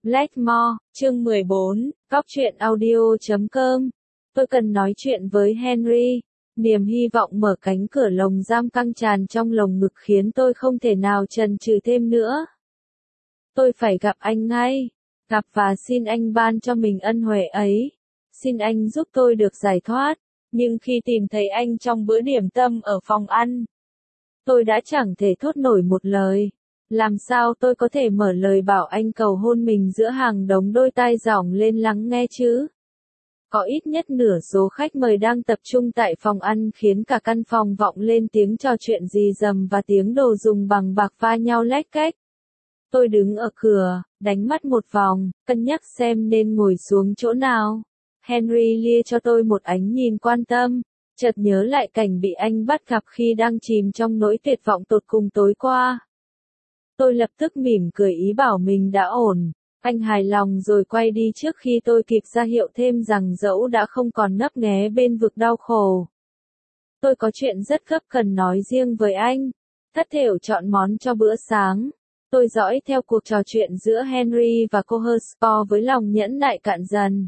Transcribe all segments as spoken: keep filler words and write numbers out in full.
Blackmore, chương mười bốn, Góc truyện audio chấm com. Tôi cần nói chuyện với Henry. Niềm hy vọng mở cánh cửa lồng giam căng tràn trong lồng ngực khiến tôi không thể nào chần chừ thêm nữa. Tôi phải gặp anh ngay. Gặp và xin anh ban cho mình ân huệ ấy. Xin anh giúp tôi được giải thoát. Nhưng khi tìm thấy anh trong bữa điểm tâm ở phòng ăn, tôi đã chẳng thể thốt nổi một lời. Làm sao tôi có thể mở lời bảo anh cầu hôn mình giữa hàng đống đôi tai dỏng lên lắng nghe chứ? Có ít nhất nửa số khách mời đang tập trung tại phòng ăn khiến cả căn phòng vọng lên tiếng trò chuyện rì rầm và tiếng đồ dùng bằng bạc va nhau lách cách. Tôi đứng ở cửa, đánh mắt một vòng, cân nhắc xem nên ngồi xuống chỗ nào. Henry lia cho tôi một ánh nhìn quan tâm, chợt nhớ lại cảnh bị anh bắt gặp khi đang chìm trong nỗi tuyệt vọng tột cùng tối qua. Tôi lập tức mỉm cười ý bảo mình đã ổn. Anh hài lòng rồi quay đi trước khi tôi kịp ra hiệu thêm rằng dẫu đã không còn ngấp nghé bên vực đau khổ. Tôi có chuyện rất gấp cần nói riêng với anh. Thất thểu chọn món cho bữa sáng. Tôi dõi theo cuộc trò chuyện giữa Henry và cô Hurstall với lòng nhẫn nại cạn dần.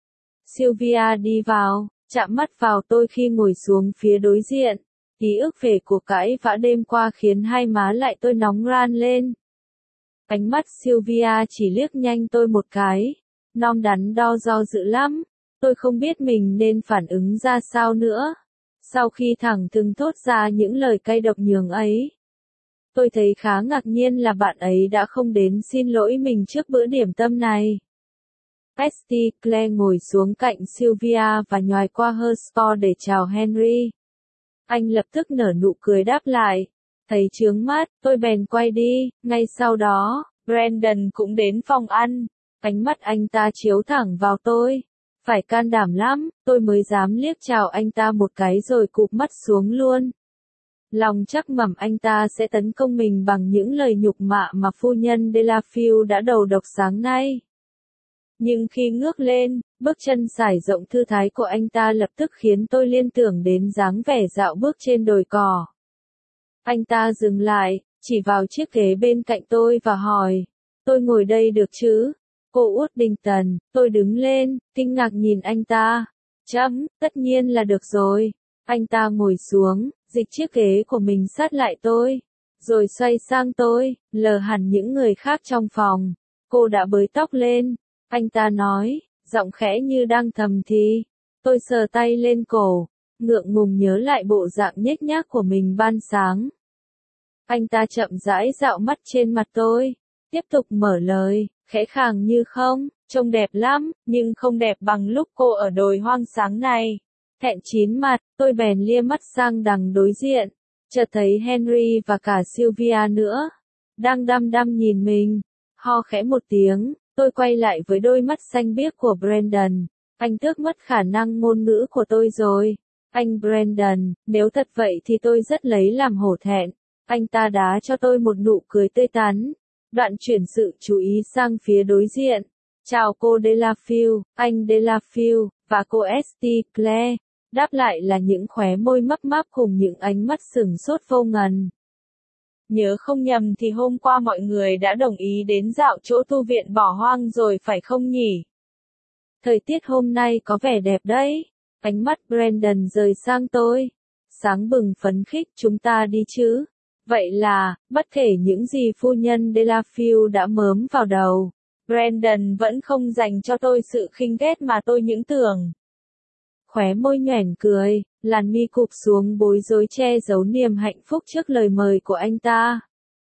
Sylvia đi vào, chạm mắt vào tôi khi ngồi xuống phía đối diện. Ký ức về cuộc cãi vã đêm qua khiến hai má lại tôi nóng ran lên. Ánh mắt Sylvia chỉ liếc nhanh tôi một cái. Non đắn đo do dự lắm. Tôi không biết mình nên phản ứng ra sao nữa. Sau khi thẳng thừng thốt ra những lời cay độc nhường ấy, tôi thấy khá ngạc nhiên là bạn ấy đã không đến xin lỗi mình trước bữa điểm tâm này. Esty Claire ngồi xuống cạnh Sylvia và nhoài qua Hurstall để chào Henry. Anh lập tức nở nụ cười đáp lại. Thấy chướng mắt, tôi bèn quay đi. Ngay sau đó, Brandon cũng đến phòng ăn. Ánh mắt anh ta chiếu thẳng vào tôi. Phải can đảm lắm, tôi mới dám liếc chào anh ta một cái rồi cụp mắt xuống luôn. Lòng chắc mẩm anh ta sẽ tấn công mình bằng những lời nhục mạ mà phu nhân Delafield đã đầu độc sáng nay. Nhưng khi ngước lên, bước chân sải rộng thư thái của anh ta lập tức khiến tôi liên tưởng đến dáng vẻ dạo bước trên đồi cỏ. Anh ta dừng lại, chỉ vào chiếc ghế bên cạnh tôi và hỏi, tôi ngồi đây được chứ? Cô Woodington, tôi đứng lên, kinh ngạc nhìn anh ta. Chấm, tất nhiên là được rồi. Anh ta ngồi xuống, dịch chiếc ghế của mình sát lại tôi, rồi xoay sang tôi, lờ hẳn những người khác trong phòng. Cô đã bới tóc lên. Anh ta nói, giọng khẽ như đang thầm thì. Tôi sờ tay lên cổ, ngượng ngùng nhớ lại bộ dạng nhếch nhác của mình ban sáng. Anh ta chậm rãi dạo mắt trên mặt tôi, tiếp tục mở lời, khẽ khàng như không, trông đẹp lắm, nhưng không đẹp bằng lúc cô ở đồi hoang sáng này. Thẹn chín mặt, tôi bèn lia mắt sang đằng đối diện, chợt thấy Henry và cả Sylvia nữa, đang đăm đăm nhìn mình. Ho khẽ một tiếng, tôi quay lại với đôi mắt xanh biếc của Brandon. Anh tước mất khả năng ngôn ngữ của tôi rồi. Anh Brandon, nếu thật vậy thì tôi rất lấy làm hổ thẹn. Anh ta đá cho tôi một nụ cười tươi tắn. Đoạn chuyển sự chú ý sang phía đối diện. Chào cô Delafield, anh Delafield, và cô Esty Claire. Đáp lại là những khóe môi mấp máp cùng những ánh mắt sửng sốt vô ngần. Nhớ không nhầm thì hôm qua mọi người đã đồng ý đến dạo chỗ tu viện bỏ hoang rồi phải không nhỉ? Thời tiết hôm nay có vẻ đẹp đấy. Ánh mắt Brandon rời sang tôi. Sáng bừng phấn khích, chúng ta đi chứ? Vậy là, bất kể những gì phu nhân Delafield đã mớm vào đầu, Brandon vẫn không dành cho tôi sự khinh ghét mà tôi những tưởng. Khóe môi nhoẻn cười, làn mi cụp xuống bối rối che giấu niềm hạnh phúc trước lời mời của anh ta.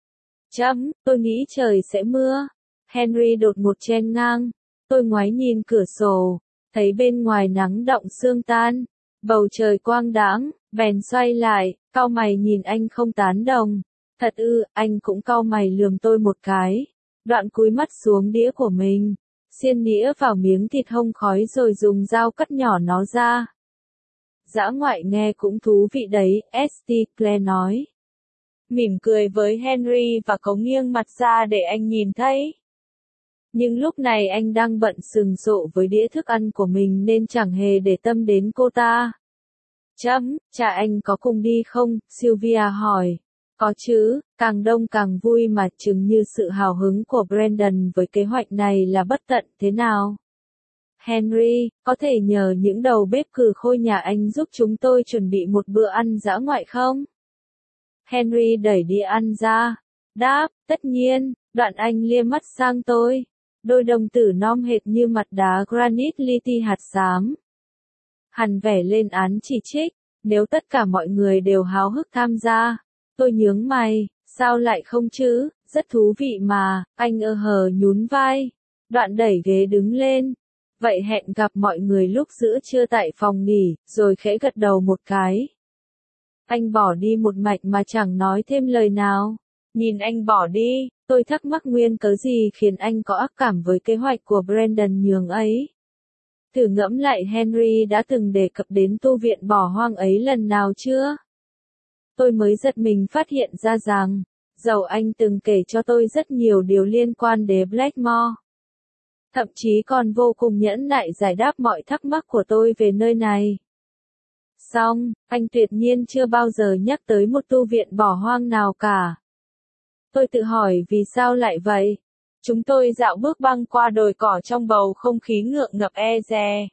Chấm, tôi nghĩ trời sẽ mưa. Henry đột ngột chen ngang. Tôi ngoái nhìn cửa sổ, thấy bên ngoài nắng đọng sương tan, bầu trời quang đãng, bèn xoay lại, cau mày nhìn anh không tán đồng. Thật ư, anh cũng cau mày lườm tôi một cái, đoạn cúi mắt xuống đĩa của mình, xiên nĩa vào miếng thịt hông khói rồi dùng dao cắt nhỏ nó ra. Dã ngoại nghe cũng thú vị đấy, Esty Claire nói. Mỉm cười với Henry và cấu nghiêng mặt ra để anh nhìn thấy. Nhưng lúc này anh đang bận sừng sộ với đĩa thức ăn của mình nên chẳng hề để tâm đến cô ta. Chấm, cha anh có cùng đi không? Sylvia hỏi. Có chứ, càng đông càng vui mà, chừng như sự hào hứng của Brandon với kế hoạch này là bất tận thế nào. Henry, có thể nhờ những đầu bếp cừ khôi nhà anh giúp chúng tôi chuẩn bị một bữa ăn dã ngoại không? Henry đẩy đĩa ăn ra. Đáp, tất nhiên, đoạn anh lia mắt sang tôi. Đôi đồng tử non hệt như mặt đá granite li ti hạt xám. Hắn vẻ lên án chỉ trích, nếu tất cả mọi người đều háo hức tham gia. Tôi nhướng mày, sao lại không chứ, rất thú vị mà, anh ơ hờ nhún vai. Đoạn đẩy ghế đứng lên. Vậy hẹn gặp mọi người lúc giữa trưa tại phòng nghỉ, rồi khẽ gật đầu một cái. Anh bỏ đi một mạch mà chẳng nói thêm lời nào. Nhìn anh bỏ đi, tôi thắc mắc nguyên cớ gì khiến anh có ác cảm với kế hoạch của Brandon nhường ấy. Thử ngẫm lại Henry đã từng đề cập đến tu viện bỏ hoang ấy lần nào chưa? Tôi mới giật mình phát hiện ra rằng, dẫu anh từng kể cho tôi rất nhiều điều liên quan đến Blackmore. Thậm chí còn vô cùng nhẫn nại giải đáp mọi thắc mắc của tôi về nơi này. Xong, anh tuyệt nhiên chưa bao giờ nhắc tới một tu viện bỏ hoang nào cả. Tôi tự hỏi vì sao lại vậy? Chúng tôi dạo bước băng qua đồi cỏ trong bầu không khí ngượng ngập e dè.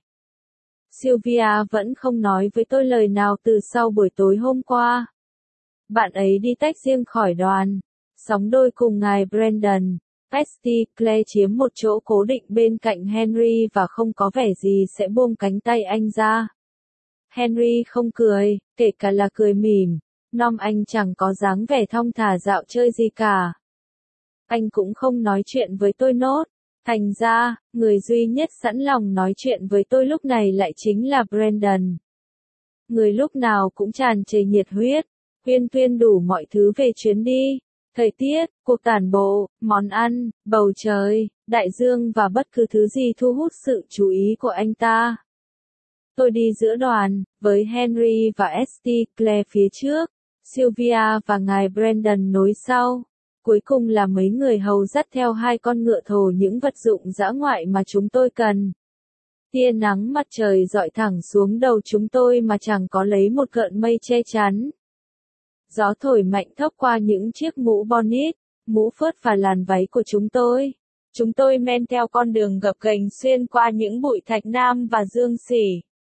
Sylvia vẫn không nói với tôi lời nào từ sau buổi tối hôm qua. Bạn ấy đi tách riêng khỏi đoàn, sóng đôi cùng ngài Brandon. Esty Claire chiếm một chỗ cố định bên cạnh Henry và không có vẻ gì sẽ buông cánh tay anh ra. Henry không cười, kể cả là cười mỉm. Nom anh chẳng có dáng vẻ thong thả dạo chơi gì cả. Anh cũng không nói chuyện với tôi nốt. Thành ra, người duy nhất sẵn lòng nói chuyện với tôi lúc này lại chính là Brandon. Người lúc nào cũng tràn trề nhiệt huyết, huyên thuyên đủ mọi thứ về chuyến đi. Thời tiết, cuộc tản bộ, món ăn, bầu trời, đại dương và bất cứ thứ gì thu hút sự chú ý của anh ta. Tôi đi giữa đoàn, với Henry và Esty Claire phía trước, Sylvia và ngài Brandon nối sau. Cuối cùng là mấy người hầu dắt theo hai con ngựa thồ những vật dụng dã ngoại mà chúng tôi cần. Tia nắng mặt trời rọi thẳng xuống đầu chúng tôi mà chẳng có lấy một gợn mây che chắn. Gió thổi mạnh thốc qua những chiếc mũ bonnet, mũ phớt và làn váy của chúng tôi. Chúng tôi men theo con đường gập ghềnh xuyên qua những bụi thạch nam và dương xỉ.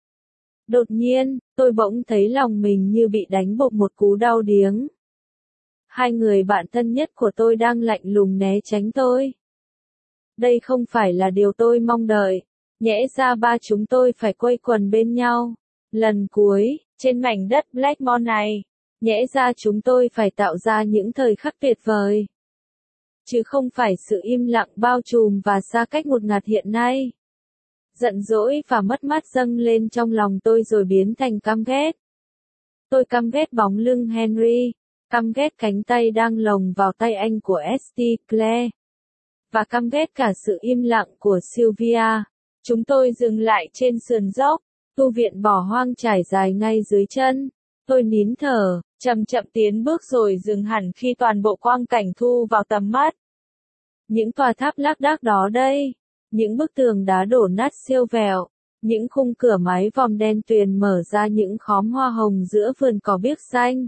Đột nhiên, tôi bỗng thấy lòng mình như bị đánh bộp một cú đau điếng. Hai người bạn thân nhất của tôi đang lạnh lùng né tránh tôi. Đây không phải là điều tôi mong đợi. Nhẽ ra ba chúng tôi phải quây quần bên nhau. Lần cuối, trên mảnh đất Blackmore này. Nhẽ ra chúng tôi phải tạo ra những thời khắc tuyệt vời. Chứ không phải sự im lặng bao trùm và xa cách ngột ngạt hiện nay. Giận dỗi và mất mát dâng lên trong lòng tôi rồi biến thành căm ghét. Tôi căm ghét bóng lưng Henry, căm ghét cánh tay đang lồng vào tay anh của Esty Claire. Và căm ghét cả sự im lặng của Sylvia. Chúng tôi dừng lại trên sườn dốc, tu viện bỏ hoang trải dài ngay dưới chân. Tôi nín thở, chậm chậm tiến bước rồi dừng hẳn khi toàn bộ quang cảnh thu vào tầm mắt. Những tòa tháp lác đác đó đây, những bức tường đá đổ nát siêu vẹo, những khung cửa mái vòm đen tuyền mở ra những khóm hoa hồng giữa vườn cỏ biếc xanh.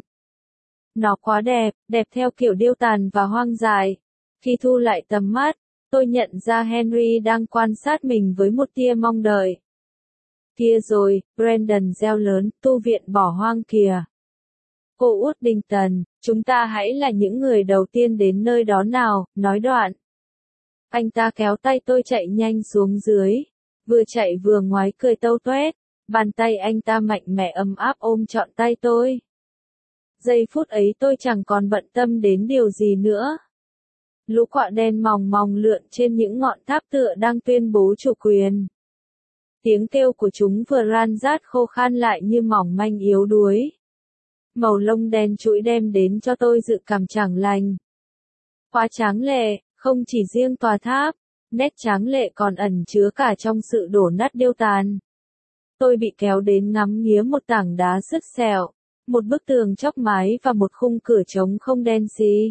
Nó quá đẹp, đẹp theo kiểu điêu tàn và hoang dại. Khi thu lại tầm mắt, tôi nhận ra Henry đang quan sát mình với một tia mong đợi. Kia rồi, Brandon reo lớn, tu viện bỏ hoang kìa. Cô Woodington, chúng ta hãy là những người đầu tiên đến nơi đó nào, nói đoạn. Anh ta kéo tay tôi chạy nhanh xuống dưới, vừa chạy vừa ngoái cười tâu toét, bàn tay anh ta mạnh mẽ ấm áp ôm trọn tay tôi. Giây phút ấy tôi chẳng còn bận tâm đến điều gì nữa. Lũ quạ đen mòng mòng lượn trên những ngọn tháp tựa đang tuyên bố chủ quyền. Tiếng kêu của chúng vừa ran rát khô khan lại như mỏng manh yếu đuối. Màu lông đen trũi đem đến cho tôi dự cảm chẳng lành. Quá tráng lệ, không chỉ riêng tòa tháp, nét tráng lệ còn ẩn chứa cả trong sự đổ nát điêu tàn. Tôi bị kéo đến ngắm nghía một tảng đá sứt sẹo, một bức tường chóc mái và một khung cửa trống không đen xì.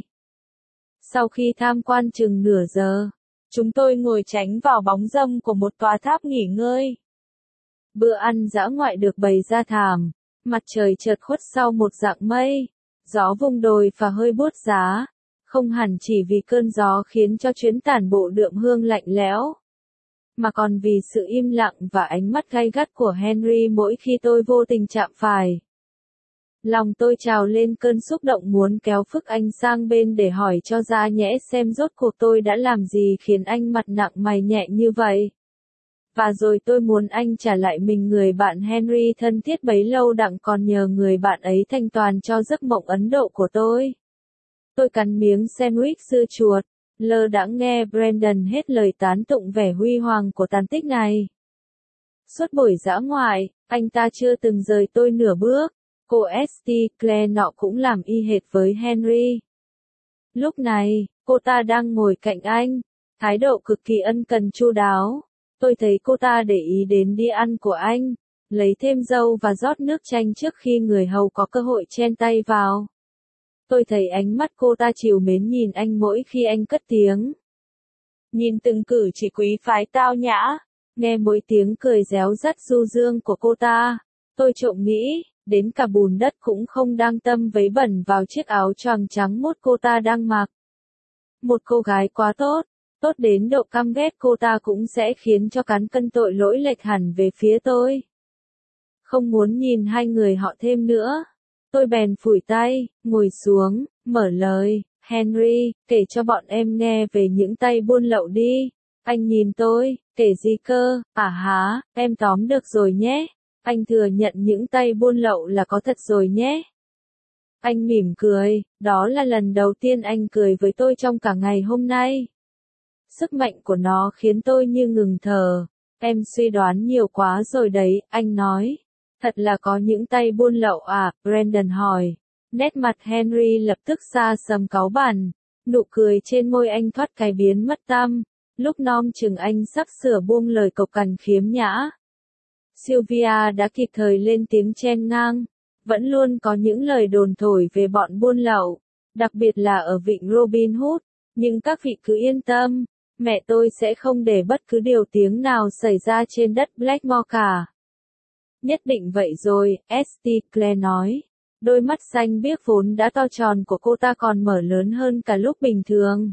Sau khi tham quan chừng nửa giờ, chúng tôi ngồi tránh vào bóng râm của một tòa tháp nghỉ ngơi. Bữa ăn dã ngoại được bày ra thảm, mặt trời chợt khuất sau một dạng mây, Gió vùng đồi và hơi buốt giá, không hẳn chỉ vì cơn gió khiến cho chuyến tản bộ đượm hương lạnh lẽo, mà còn vì sự im lặng và ánh mắt gay gắt của Henry mỗi khi tôi vô tình chạm phải. Lòng tôi trào lên cơn xúc động muốn kéo Phước Anh sang bên để hỏi cho ra nhẽ xem rốt cuộc tôi đã làm gì khiến anh mặt nặng mày nhẹ như vậy. Và rồi tôi muốn anh trả lại mình người bạn Henry thân thiết bấy lâu đặng còn nhờ người bạn ấy thanh toàn cho giấc mộng Ấn Độ của tôi. Tôi cắn miếng sandwich dưa chuột, lơ đãng nghe Brandon hết lời tán tụng vẻ huy hoàng của tàn tích này. Suốt buổi dã ngoại, anh ta chưa từng rời tôi nửa bước. Cô Esther Claire nọ cũng làm y hệt với Henry. Lúc này, cô ta đang ngồi cạnh anh, thái độ cực kỳ ân cần chu đáo. Tôi thấy cô ta để ý đến đĩa ăn của anh, lấy thêm dâu và rót nước chanh trước khi người hầu có cơ hội chen tay vào. Tôi thấy ánh mắt cô ta trìu mến nhìn anh mỗi khi anh cất tiếng. Nhìn từng cử chỉ quý phái tao nhã, nghe mỗi tiếng cười réo rắt du dương của cô ta, tôi trộm nghĩ, đến cả bùn đất cũng không đang tâm vấy bẩn vào chiếc áo choàng trắng mốt cô ta đang mặc. Một cô gái quá tốt, tốt đến độ căm ghét cô ta cũng sẽ khiến cho cán cân tội lỗi lệch hẳn về phía tôi. Không muốn nhìn hai người họ thêm nữa. Tôi bèn phủi tay, ngồi xuống, mở lời, Henry, kể cho bọn em nghe về những tay buôn lậu đi. Anh nhìn tôi, kể gì cơ, à há, em tóm được rồi nhé. Anh thừa nhận những tay buôn lậu là có thật rồi nhé. Anh mỉm cười, đó là lần đầu tiên anh cười với tôi trong cả ngày hôm nay. Sức mạnh của nó khiến tôi như ngừng thở. Em suy đoán nhiều quá rồi đấy, anh nói. Thật là có những tay buôn lậu à, Brandon hỏi. Nét mặt Henry lập tức xa sầm cáu bẳn, nụ cười trên môi anh thoát cái biến mất tăm, lúc non chừng anh sắp sửa buông lời cộc cằn khiếm nhã. Sylvia đã kịp thời lên tiếng chen ngang, vẫn luôn có những lời đồn thổi về bọn buôn lậu, đặc biệt là ở vịnh Robin Hood, nhưng các vị cứ yên tâm, mẹ tôi sẽ không để bất cứ điều tiếng nào xảy ra trên đất Blackmore cả. Nhất định vậy rồi, Esther Claire nói. Đôi mắt xanh biếc vốn đã to tròn của cô ta còn mở lớn hơn cả lúc bình thường.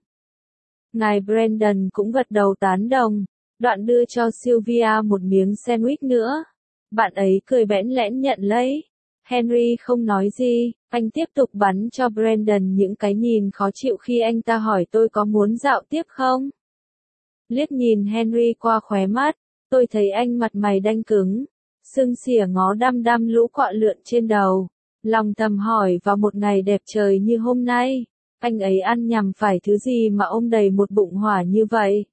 Ngài Brandon cũng gật đầu tán đồng, đoạn đưa cho Sylvia một miếng sandwich nữa. Bạn ấy cười bẽn lẽn nhận lấy. Henry không nói gì, anh tiếp tục bắn cho Brandon những cái nhìn khó chịu khi anh ta hỏi tôi có muốn dạo tiếp không. Liếc nhìn Henry qua khóe mắt, tôi thấy anh mặt mày đanh cứng, sưng xỉa ngó đăm đăm lũ quạ lượn trên đầu. Lòng thầm hỏi vào một ngày đẹp trời như hôm nay, anh ấy ăn nhầm phải thứ gì mà ôm đầy một bụng hỏa như vậy.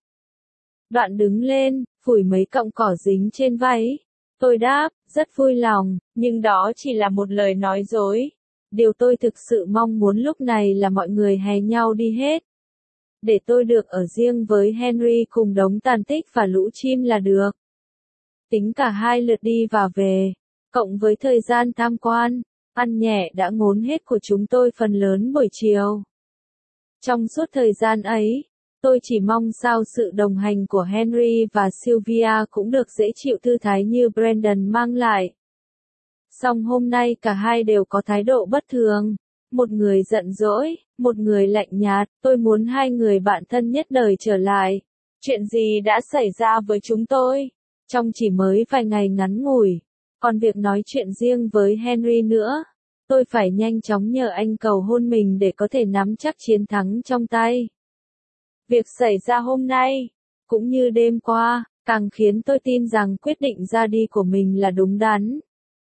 Đoạn đứng lên, phủi mấy cọng cỏ dính trên váy. Tôi đáp, rất vui lòng, nhưng đó chỉ là một lời nói dối. Điều tôi thực sự mong muốn lúc này là mọi người hè nhau đi hết. Để tôi được ở riêng với Henry cùng đống tàn tích và lũ chim là được. Tính cả hai lượt đi và về, cộng với thời gian tham quan, ăn nhẹ đã ngốn hết của chúng tôi phần lớn buổi chiều. Trong suốt thời gian ấy, tôi chỉ mong sao sự đồng hành của Henry và Sylvia cũng được dễ chịu thư thái như Brandon mang lại. Song hôm nay cả hai đều có thái độ bất thường. Một người giận dỗi, một người lạnh nhạt, tôi muốn hai người bạn thân nhất đời trở lại. Chuyện gì đã xảy ra với chúng tôi? Trong chỉ mới vài ngày ngắn ngủi. Còn việc nói chuyện riêng với Henry nữa, tôi phải nhanh chóng nhờ anh cầu hôn mình để có thể nắm chắc chiến thắng trong tay. Việc xảy ra hôm nay, cũng như đêm qua, càng khiến tôi tin rằng quyết định ra đi của mình là đúng đắn.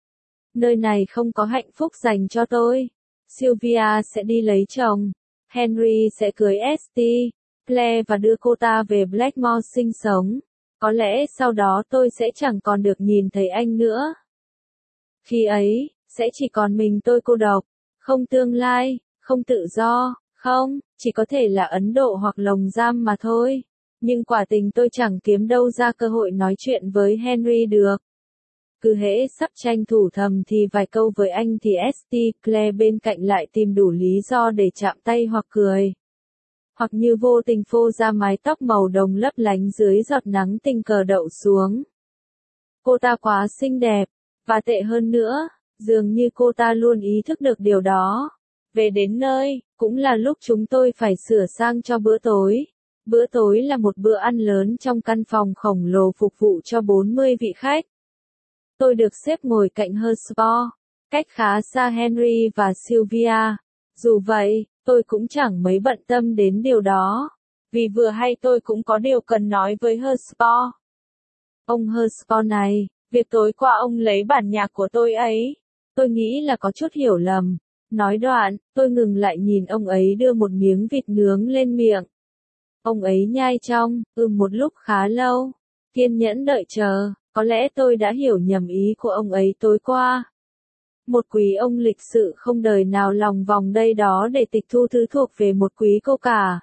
Nơi này không có hạnh phúc dành cho tôi. Sylvia sẽ đi lấy chồng. Henry sẽ cưới Esther Claire và đưa cô ta về Blackmore sinh sống. Có lẽ sau đó tôi sẽ chẳng còn được nhìn thấy anh nữa. Khi ấy, sẽ chỉ còn mình tôi cô độc, không tương lai, không tự do, không, chỉ có thể là Ấn Độ hoặc lồng giam mà thôi. Nhưng quả tình tôi chẳng kiếm đâu ra cơ hội nói chuyện với Henry được. Cứ hễ sắp tranh thủ thầm thì vài câu với anh thì Esther Claire bên cạnh lại tìm đủ lý do để chạm tay hoặc cười. Hoặc như vô tình phô ra mái tóc màu đồng lấp lánh dưới giọt nắng tình cờ đậu xuống. Cô ta quá xinh đẹp, và tệ hơn nữa, dường như cô ta luôn ý thức được điều đó. Về đến nơi, cũng là lúc chúng tôi phải sửa sang cho bữa tối. Bữa tối là một bữa ăn lớn trong căn phòng khổng lồ phục vụ cho bốn mươi vị khách. Tôi được xếp ngồi cạnh Hotspur, cách khá xa Henry và Sylvia. Dù vậy, tôi cũng chẳng mấy bận tâm đến điều đó, vì vừa hay tôi cũng có điều cần nói với Hotspur. Ông Hotspur này, việc tối qua ông lấy bản nhạc của tôi ấy, tôi nghĩ là có chút hiểu lầm. Nói đoạn, tôi ngừng lại nhìn ông ấy đưa một miếng vịt nướng lên miệng. Ông ấy nhai trong, ừm một lúc khá lâu, kiên nhẫn đợi chờ, có lẽ tôi đã hiểu nhầm ý của ông ấy tối qua. Một quý ông lịch sự không đời nào lòng vòng đây đó để tịch thu thứ thuộc về một quý cô cả.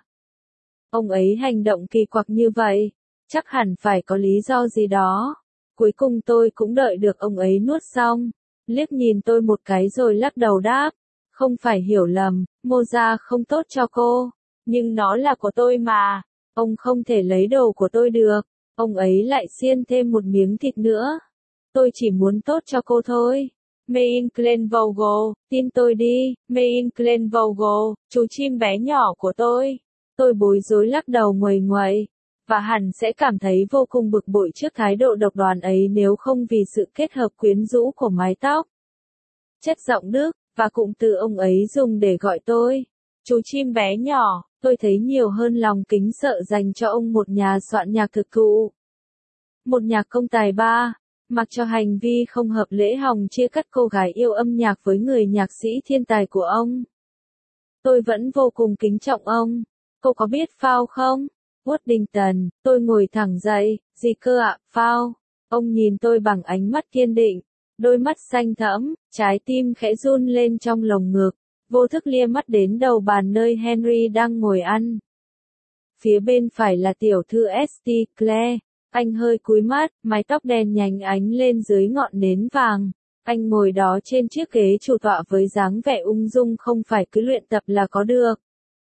Ông ấy hành động kỳ quặc như vậy, chắc hẳn phải có lý do gì đó. Cuối cùng tôi cũng đợi được ông ấy nuốt xong, liếc nhìn tôi một cái rồi lắc đầu đáp, không phải hiểu lầm, moza không tốt cho cô, nhưng nó là của tôi mà, ông không thể lấy đồ của tôi được. Ông ấy lại xiên thêm một miếng thịt nữa. Tôi chỉ muốn tốt cho cô thôi. Mein Klein Vogel, tin tôi đi, Mein Klein Vogel, chú chim bé nhỏ của tôi. Tôi bối rối lắc đầu nguầy nguậy, và hẳn sẽ cảm thấy vô cùng bực bội trước thái độ độc đoán ấy nếu không vì sự kết hợp quyến rũ của mái tóc, chất giọng Đức, và cụm từ ông ấy dùng để gọi tôi. Chú chim bé nhỏ, tôi thấy nhiều hơn lòng kính sợ dành cho ông một nhà soạn nhạc thực thụ. Một nhạc công tài ba, mặc cho hành vi không hợp lễ hòng chia cắt cô gái yêu âm nhạc với người nhạc sĩ thiên tài của ông. Tôi vẫn vô cùng kính trọng ông. Cô có biết Phao không? Waddington, tôi ngồi thẳng dậy, gì cơ ạ, Phao? Ông nhìn tôi bằng ánh mắt kiên định, đôi mắt xanh thẫm, trái tim khẽ run lên trong lồng ngực, vô thức lia mắt đến đầu bàn nơi Henry đang ngồi ăn. Phía bên phải là tiểu thư Esther Claire, anh hơi cúi mắt, mái tóc đen nhánh ánh lên dưới ngọn nến vàng. Anh ngồi đó trên chiếc ghế chủ tọa với dáng vẻ ung dung không phải cứ luyện tập là có được.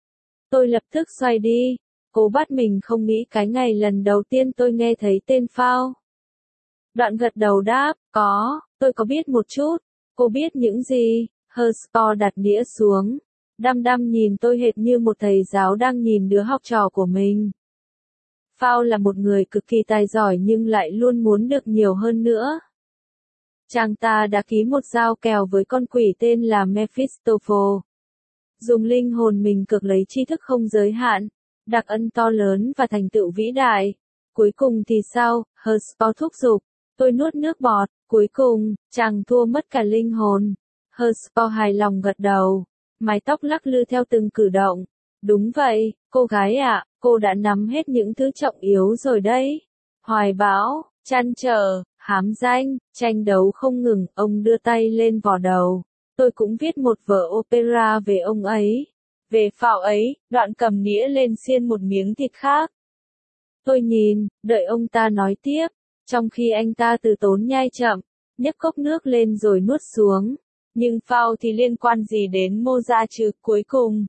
Tôi lập tức xoay đi, cố bắt mình không nghĩ cái ngày lần đầu tiên tôi nghe thấy tên Phao. Đoạn gật đầu đáp, có, tôi có biết một chút. Cô biết những gì? Hotspur đặt đĩa xuống, đăm đăm nhìn tôi hệt như một thầy giáo đang nhìn đứa học trò của mình. Phao là một người cực kỳ tài giỏi nhưng lại luôn muốn được nhiều hơn nữa. Chàng ta đã ký một giao kèo với con quỷ tên là Mephistopheles. Dùng linh hồn mình cược lấy tri thức không giới hạn, đặc ân to lớn và thành tựu vĩ đại. Cuối cùng thì sao? Hotspur thúc giục. Tôi nuốt nước bọt. Cuối cùng, chàng thua mất cả linh hồn. Hotspur hài lòng gật đầu. Mái tóc lắc lư theo từng cử động. Đúng vậy, cô gái ạ, cô đã nắm hết những thứ trọng yếu rồi đấy. Hoài bão, trăn trở, hám danh, tranh đấu không ngừng, ông đưa tay lên vò đầu. Tôi cũng viết một vở opera về ông ấy. Về Phao ấy, đoạn cầm nĩa lên xiên một miếng thịt khác. Tôi nhìn, đợi ông ta nói tiếp, trong khi anh ta từ tốn nhai chậm, nhấc cốc nước lên rồi nuốt xuống. Nhưng Phao thì liên quan gì đến Moza chứ, cuối cùng.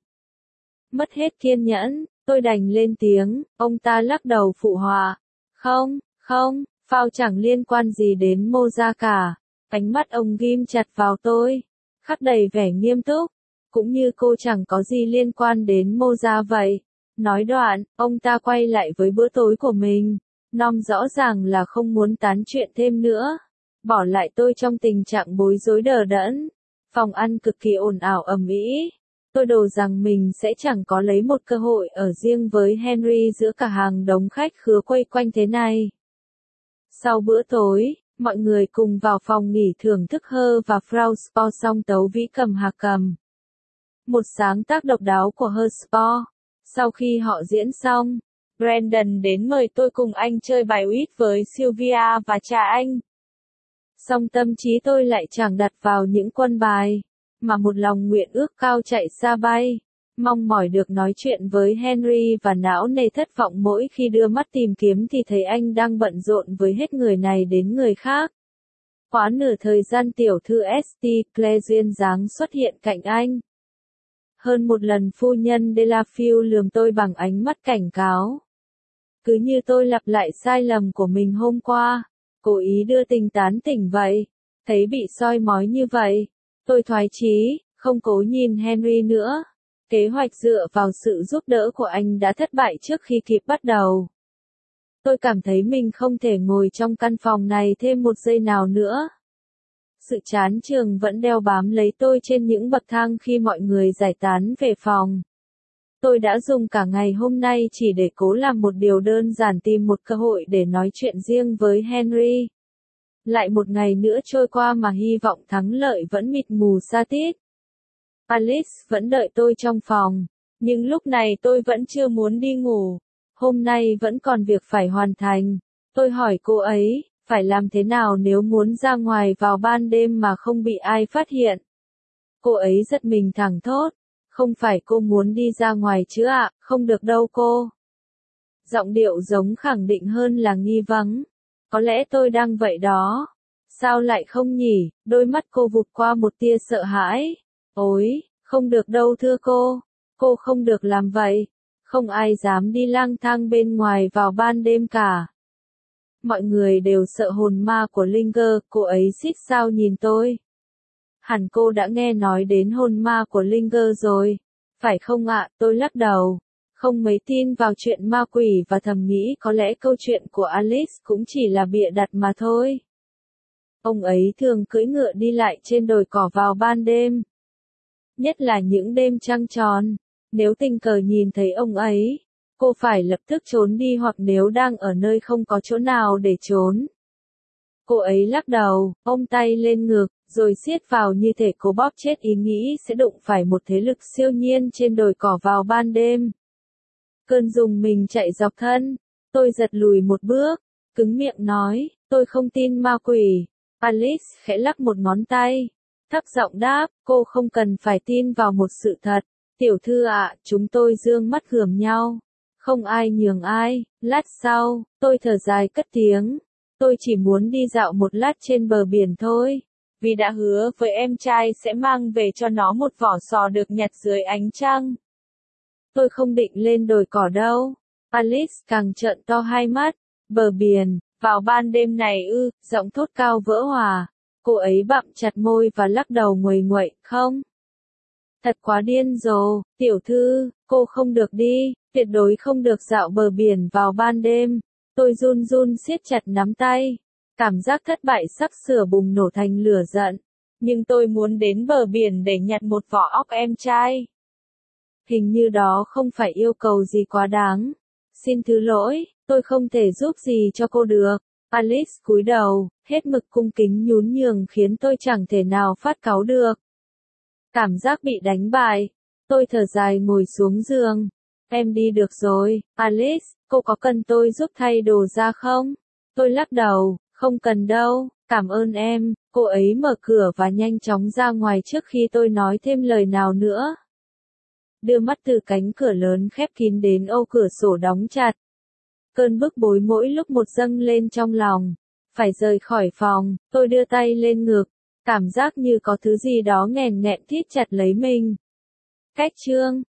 Mất hết kiên nhẫn, tôi đành lên tiếng, ông ta lắc đầu phụ họa. Không, không, Phao chẳng liên quan gì đến Moza cả. Ánh mắt ông ghim chặt vào tôi, khắc đầy vẻ nghiêm túc, cũng như cô chẳng có gì liên quan đến Moza vậy. Nói đoạn, ông ta quay lại với bữa tối của mình, nom rõ ràng là không muốn tán chuyện thêm nữa, bỏ lại tôi trong tình trạng bối rối đờ đẫn. Phòng ăn cực kỳ ồn ào ầm ĩ. Tôi đồ rằng mình sẽ chẳng có lấy một cơ hội ở riêng với Henry giữa cả hàng đống khách khứa quây quanh thế này. Sau bữa tối, mọi người cùng vào phòng nghỉ thưởng thức Her và Frau Spohr song tấu vĩ cầm hạc cầm. Một sáng tác độc đáo của Her Spohr. Sau khi họ diễn xong, Brandon đến mời tôi cùng anh chơi bài uýt với Sylvia và cha anh. Song tâm trí tôi lại chẳng đặt vào những quân bài, mà một lòng nguyện ước cao chạy xa bay, mong mỏi được nói chuyện với Henry và não nề thất vọng mỗi khi đưa mắt tìm kiếm thì thấy anh đang bận rộn với hết người này đến người khác. Quá nửa thời gian tiểu thư Esther Claire duyên dáng xuất hiện cạnh anh. Hơn một lần phu nhân Delafield lườm tôi bằng ánh mắt cảnh cáo. Cứ như tôi lặp lại sai lầm của mình hôm qua, cố ý đưa tình tán tỉnh vậy. Thấy bị soi mói như vậy, tôi thoái chí, không cố nhìn Henry nữa. Kế hoạch dựa vào sự giúp đỡ của anh đã thất bại trước khi kịp bắt đầu. Tôi cảm thấy mình không thể ngồi trong căn phòng này thêm một giây nào nữa. Sự chán chường vẫn đeo bám lấy tôi trên những bậc thang khi mọi người giải tán về phòng. Tôi đã dùng cả ngày hôm nay chỉ để cố làm một điều đơn giản, tìm một cơ hội để nói chuyện riêng với Henry. Lại một ngày nữa trôi qua mà hy vọng thắng lợi vẫn mịt mù xa tít. Alice vẫn đợi tôi trong phòng, nhưng lúc này tôi vẫn chưa muốn đi ngủ. Hôm nay vẫn còn việc phải hoàn thành. Tôi hỏi cô ấy, phải làm thế nào nếu muốn ra ngoài vào ban đêm mà không bị ai phát hiện? Cô ấy giật mình thẳng thốt. Không phải cô muốn đi ra ngoài chứ ạ, không được đâu cô. Giọng điệu giống khẳng định hơn là nghi vấn. Có lẽ tôi đang vậy đó. Sao lại không nhỉ? Đôi mắt cô vụt qua một tia sợ hãi. Ôi, không được đâu thưa cô. Cô không được làm vậy. Không ai dám đi lang thang bên ngoài vào ban đêm cả. Mọi người đều sợ hồn ma của Linger, cô ấy xít sao nhìn tôi. Hẳn cô đã nghe nói đến hồn ma của Linger rồi. Phải không ạ? Tôi lắc đầu. Không mấy tin vào chuyện ma quỷ và thầm nghĩ có lẽ câu chuyện của Alice cũng chỉ là bịa đặt mà thôi. Ông ấy thường cưỡi ngựa đi lại trên đồi cỏ vào ban đêm. Nhất là những đêm trăng tròn. Nếu tình cờ nhìn thấy ông ấy, cô phải lập tức trốn đi, hoặc nếu đang ở nơi không có chỗ nào để trốn. Cô ấy lắc đầu, ôm tay lên ngực, rồi siết vào như thể cô bóp chết ý nghĩ sẽ đụng phải một thế lực siêu nhiên trên đồi cỏ vào ban đêm. Cơn rùng mình chạy dọc thân, tôi giật lùi một bước, cứng miệng nói, tôi không tin ma quỷ. Alice khẽ lắc một ngón tay, thấp giọng đáp, cô không cần phải tin vào một sự thật. Tiểu thư ạ, chúng tôi dương mắt gườm nhau. Không ai nhường ai. Lát sau, tôi thở dài cất tiếng. Tôi chỉ muốn đi dạo một lát trên bờ biển thôi. Vì đã hứa với em trai sẽ mang về cho nó một vỏ sò được nhặt dưới ánh trăng. Tôi không định lên đồi cỏ đâu. Alice càng trợn to hai mắt. Bờ biển, vào ban đêm này ư, giọng thốt cao vỡ hòa. Cô ấy bặm chặt môi và lắc đầu nguầy nguậy, không. Thật quá điên rồ, tiểu thư, cô không được đi, tuyệt đối không được dạo bờ biển vào ban đêm. Tôi run run siết chặt nắm tay. Cảm giác thất bại sắp sửa bùng nổ thành lửa giận. Nhưng tôi muốn đến bờ biển để nhặt một vỏ óc em trai. Hình như đó không phải yêu cầu gì quá đáng. Xin thứ lỗi, tôi không thể giúp gì cho cô được. Alice cúi đầu, hết mực cung kính nhún nhường khiến tôi chẳng thể nào phát cáu được. Cảm giác bị đánh bại. Tôi thở dài ngồi xuống giường. Em đi được rồi, Alice, cô có cần tôi giúp thay đồ ra không? Tôi lắc đầu, không cần đâu, cảm ơn em. Cô ấy mở cửa và nhanh chóng ra ngoài trước khi tôi nói thêm lời nào nữa. Đưa mắt từ cánh cửa lớn khép kín đến ô cửa sổ đóng chặt. Cơn bức bối mỗi lúc một dâng lên trong lòng. Phải rời khỏi phòng, tôi đưa tay lên ngực. Cảm giác như có thứ gì đó nghèn nghẹn thít chặt lấy mình. Cách chương